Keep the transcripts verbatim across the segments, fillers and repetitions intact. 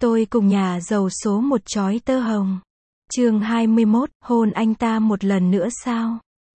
Tôi cùng nhà giàu số một chói tơ hồng. Chương hai mươi mốt, hôn anh ta một lần nữa sao?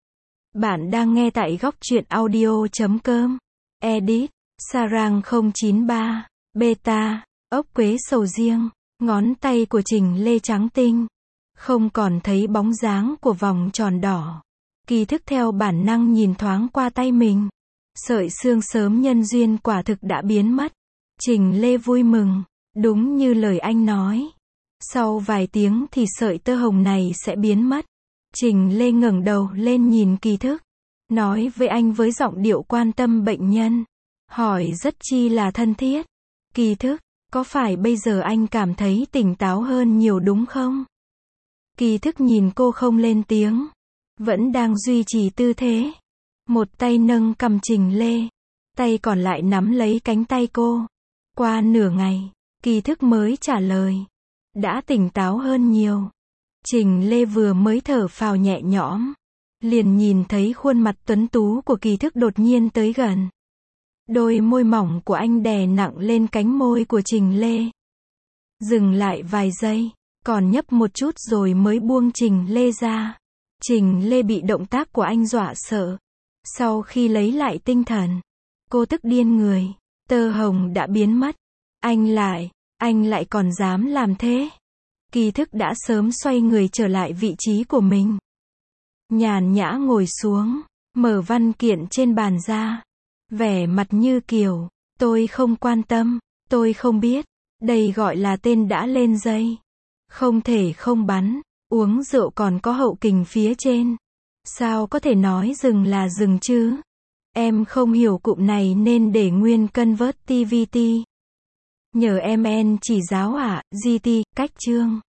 Bạn đang nghe tại góc truyện audio chấm com. Edit, Sarang không chín ba, Beta, ốc quế sầu riêng, ngón tay của Trình Lê trắng tinh. Không còn thấy bóng dáng của vòng tròn đỏ. Kỳ thức theo bản năng nhìn thoáng qua tay mình. Sợi xương sớm nhân duyên quả thực đã biến mất. Trình Lê vui mừng, đúng như lời anh nói. Sau vài tiếng thì sợi tơ hồng này sẽ biến mất. Trình Lê ngẩng đầu lên nhìn Kỳ thức. Nói với anh với giọng điệu quan tâm bệnh nhân. Hỏi rất chi là thân thiết. Kỳ thức, có phải bây giờ anh cảm thấy tỉnh táo hơn nhiều đúng không? Kỳ thức nhìn cô không lên tiếng. Vẫn đang duy trì tư thế. Một tay nâng cằm Trình Lê. Tay còn lại nắm lấy cánh tay cô. Qua nửa ngày, Kỳ thức mới trả lời. Đã tỉnh táo hơn nhiều. Trình Lê vừa mới thở phào nhẹ nhõm. Liền nhìn thấy khuôn mặt tuấn tú của Kỳ thức đột nhiên tới gần. Đôi môi mỏng của anh đè nặng lên cánh môi của Trình Lê. Dừng lại vài giây, còn nhấp một chút rồi mới buông Trình Lê ra. Trình Lê bị động tác của anh dọa sợ. Sau khi lấy lại tinh thần, cô tức điên người. Tơ hồng đã biến mất. Anh lại, anh lại còn dám làm thế. Kỳ thức đã sớm xoay người trở lại vị trí của mình. Nhàn nhã ngồi xuống, mở văn kiện trên bàn ra. Vẻ mặt như kiểu, tôi không quan tâm, tôi không biết. Đây gọi là tên đã lên dây. Không thể không bắn, uống rượu còn có hậu kình phía trên. Sao có thể nói dừng là dừng chứ? Em không hiểu cụm này nên để nguyên convert tê vê tê. Nhờ em en chỉ giáo ạ, giê tê, cách chương.